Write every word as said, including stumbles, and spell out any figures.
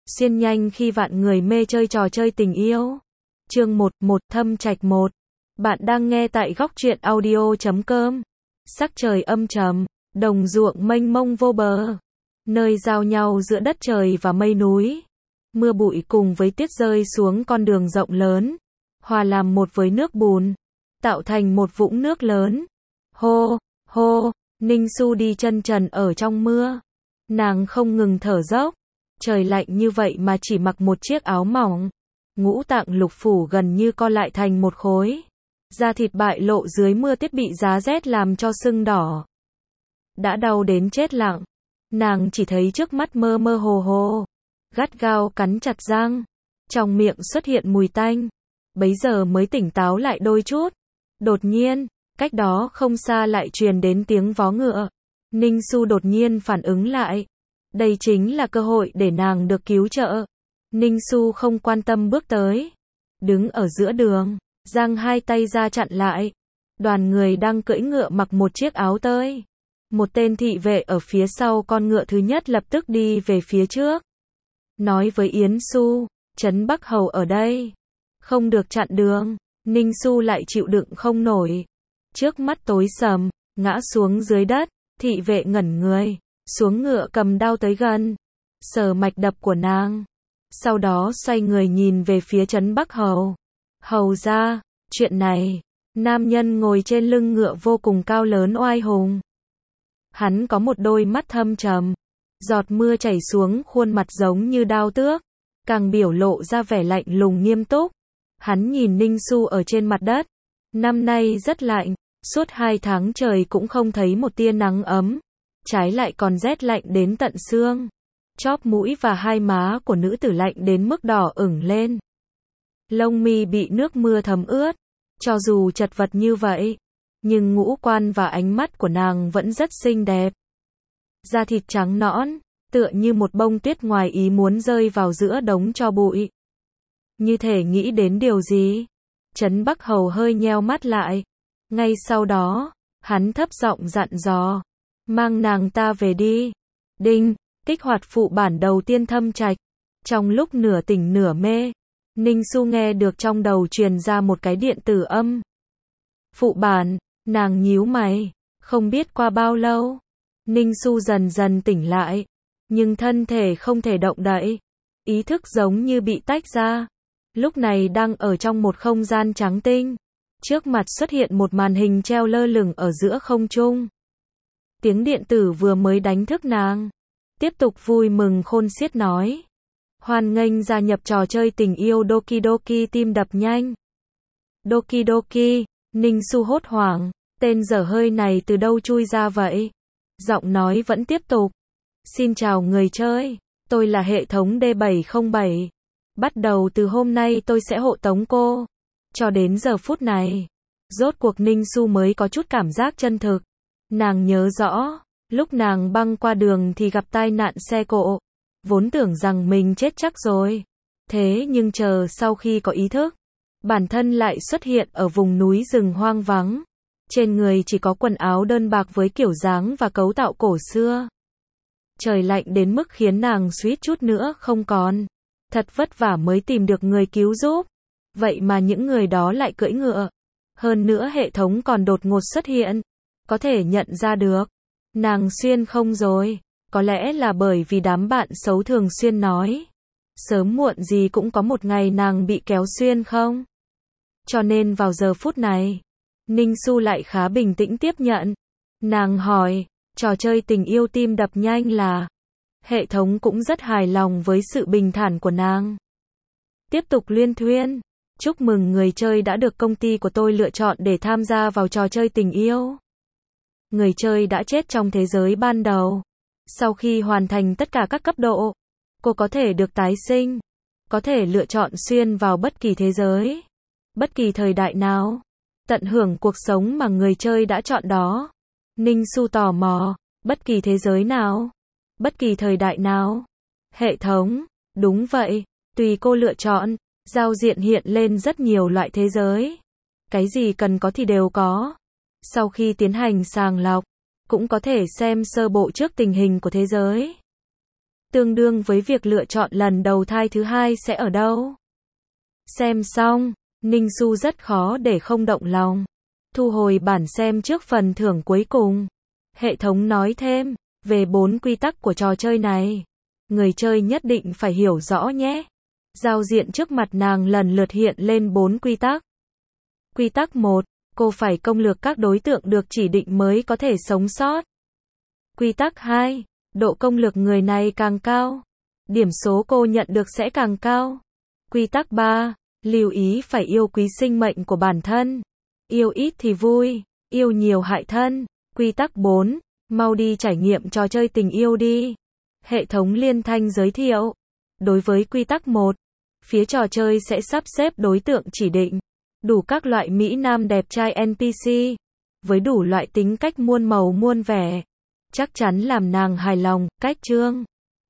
xuyên nhanh khi vạn người mê chơi trò chơi tình yêu. Chương một, một Thâm Trạch một. Bạn đang nghe tại góc truyện audio chấm com. Sắc trời âm trầm, đồng ruộng mênh mông vô bờ, nơi giao nhau giữa đất trời và mây núi. Mưa bụi cùng với tuyết rơi xuống con đường rộng lớn, hòa làm một với nước bùn, tạo thành một vũng nước lớn. Hô, hô, Ninh Xu đi chân trần ở trong mưa. Nàng không ngừng thở dốc. Trời lạnh như vậy mà chỉ mặc một chiếc áo mỏng. Ngũ tạng lục phủ gần như co lại thành một khối. Da thịt bại lộ dưới mưa tuyết bị giá rét làm cho sưng đỏ. Đã đau đến chết lặng. Nàng chỉ thấy trước mắt mơ mơ hồ hồ. Gắt gao cắn chặt răng. Trong miệng xuất hiện mùi tanh. Bấy giờ mới tỉnh táo lại đôi chút. Đột nhiên, cách đó không xa lại truyền đến tiếng vó ngựa. Ninh Xu đột nhiên phản ứng lại. Đây chính là cơ hội để nàng được cứu trợ. Ninh Xu không quan tâm bước tới. Đứng ở giữa đường, giang hai tay ra chặn lại. Đoàn người đang cưỡi ngựa mặc một chiếc áo tơi. Một tên thị vệ ở phía sau con ngựa thứ nhất lập tức đi về phía trước. Nói với Yến Xu, Trấn Bắc Hầu ở đây. Không được chặn đường. Ninh Xu lại chịu đựng không nổi. Trước mắt tối sầm, ngã xuống dưới đất. Thị vệ ngẩn người, xuống ngựa cầm đao tới gần, sờ mạch đập của nàng. Sau đó xoay người nhìn về phía Trấn Bắc Hầu. Hầu ra, chuyện này, nam nhân ngồi trên lưng ngựa vô cùng cao lớn oai hùng. Hắn có một đôi mắt thâm trầm, giọt mưa chảy xuống khuôn mặt giống như đao tước, càng biểu lộ ra vẻ lạnh lùng nghiêm túc. Hắn nhìn Ninh Xu ở trên mặt đất. Năm nay rất lạnh, suốt hai tháng trời cũng không thấy một tia nắng ấm, trái lại còn rét lạnh đến tận xương. Chóp mũi và hai má của nữ tử lạnh đến mức đỏ ửng lên. Lông mi bị nước mưa thấm ướt. Cho dù chật vật như vậy, nhưng ngũ quan và ánh mắt của nàng vẫn rất xinh đẹp. Da thịt trắng nõn, tựa như một bông tuyết ngoài ý muốn rơi vào giữa đống tro bụi. Như thể nghĩ đến điều gì, Trấn Bắc Hầu hơi nheo mắt lại. Ngay sau đó, hắn thấp giọng dặn dò, mang nàng ta về đi. Đinh, kích hoạt phụ bản đầu tiên Thâm Trạch. Trong lúc nửa tỉnh nửa mê, Ninh Xu nghe được trong đầu truyền ra một cái điện tử âm. Phụ bản, nàng nhíu mày, không biết qua bao lâu, Ninh Xu dần dần tỉnh lại, nhưng thân thể không thể động đậy, ý thức giống như bị tách ra. Lúc này đang ở trong một không gian trắng tinh. Trước mặt xuất hiện một màn hình treo lơ lửng ở giữa không trung. Tiếng điện tử vừa mới đánh thức nàng. Tiếp tục vui mừng khôn xiết nói. Hoan nghênh gia nhập trò chơi tình yêu Doki Doki tim đập nhanh. Doki Doki, Ninh Xu hốt hoảng. Tên dở hơi này từ đâu chui ra vậy? Giọng nói vẫn tiếp tục. Xin chào người chơi, tôi là hệ thống D bảy không bảy. Bắt đầu từ hôm nay tôi sẽ hộ tống cô. Cho đến giờ phút này, rốt cuộc Ninh Xu mới có chút cảm giác chân thực. Nàng nhớ rõ, lúc nàng băng qua đường thì gặp tai nạn xe cộ. Vốn tưởng rằng mình chết chắc rồi. Thế nhưng chờ sau khi có ý thức, bản thân lại xuất hiện ở vùng núi rừng hoang vắng. Trên người chỉ có quần áo đơn bạc với kiểu dáng và cấu tạo cổ xưa. Trời lạnh đến mức khiến nàng suýt chút nữa không còn. Thật vất vả mới tìm được người cứu giúp. Vậy mà những người đó lại cưỡi ngựa. Hơn nữa hệ thống còn đột ngột xuất hiện. Có thể nhận ra được. Nàng xuyên không rồi. Có lẽ là bởi vì đám bạn xấu thường xuyên nói. Sớm muộn gì cũng có một ngày nàng bị kéo xuyên không? Cho nên vào giờ phút này, Ninh Xu lại khá bình tĩnh tiếp nhận. Nàng hỏi, trò chơi tình yêu tim đập nhanh là... Hệ thống cũng rất hài lòng với sự bình thản của nàng. Tiếp tục luyên thuyên. Chúc mừng người chơi đã được công ty của tôi lựa chọn để tham gia vào trò chơi tình yêu. Người chơi đã chết trong thế giới ban đầu. Sau khi hoàn thành tất cả các cấp độ, cô có thể được tái sinh. Có thể lựa chọn xuyên vào bất kỳ thế giới, bất kỳ thời đại nào. Tận hưởng cuộc sống mà người chơi đã chọn đó. Ninh Xu tò mò, bất kỳ thế giới nào? Bất kỳ thời đại nào? Hệ thống, đúng vậy, tùy cô lựa chọn. Giao diện hiện lên rất nhiều loại thế giới. Cái gì cần có thì đều có. Sau khi tiến hành sàng lọc, cũng có thể xem sơ bộ trước tình hình của thế giới. tương đương với việc lựa chọn lần đầu thai thứ hai sẽ ở đâu. Xem xong, Ninh Du rất khó để không động lòng. Thu hồi bản xem trước phần thưởng cuối cùng. Hệ thống nói thêm, về bốn quy tắc của trò chơi này. Người chơi nhất định phải hiểu rõ nhé. Giao diện trước mặt nàng lần lượt hiện lên bốn quy tắc. Quy tắc một, cô phải công lược các đối tượng được chỉ định mới có thể sống sót. Quy tắc hai, độ công lược người này càng cao, điểm số cô nhận được sẽ càng cao. Quy tắc ba, lưu ý phải yêu quý sinh mệnh của bản thân. Yêu ít thì vui, yêu nhiều hại thân. Quy tắc bốn, mau đi trải nghiệm trò chơi tình yêu đi. Hệ thống liên thanh giới thiệu. Đối với quy tắc một, phía trò chơi sẽ sắp xếp đối tượng chỉ định, đủ các loại mỹ nam đẹp trai en pê xê, với đủ loại tính cách muôn màu muôn vẻ. Chắc chắn làm nàng hài lòng. Cách chương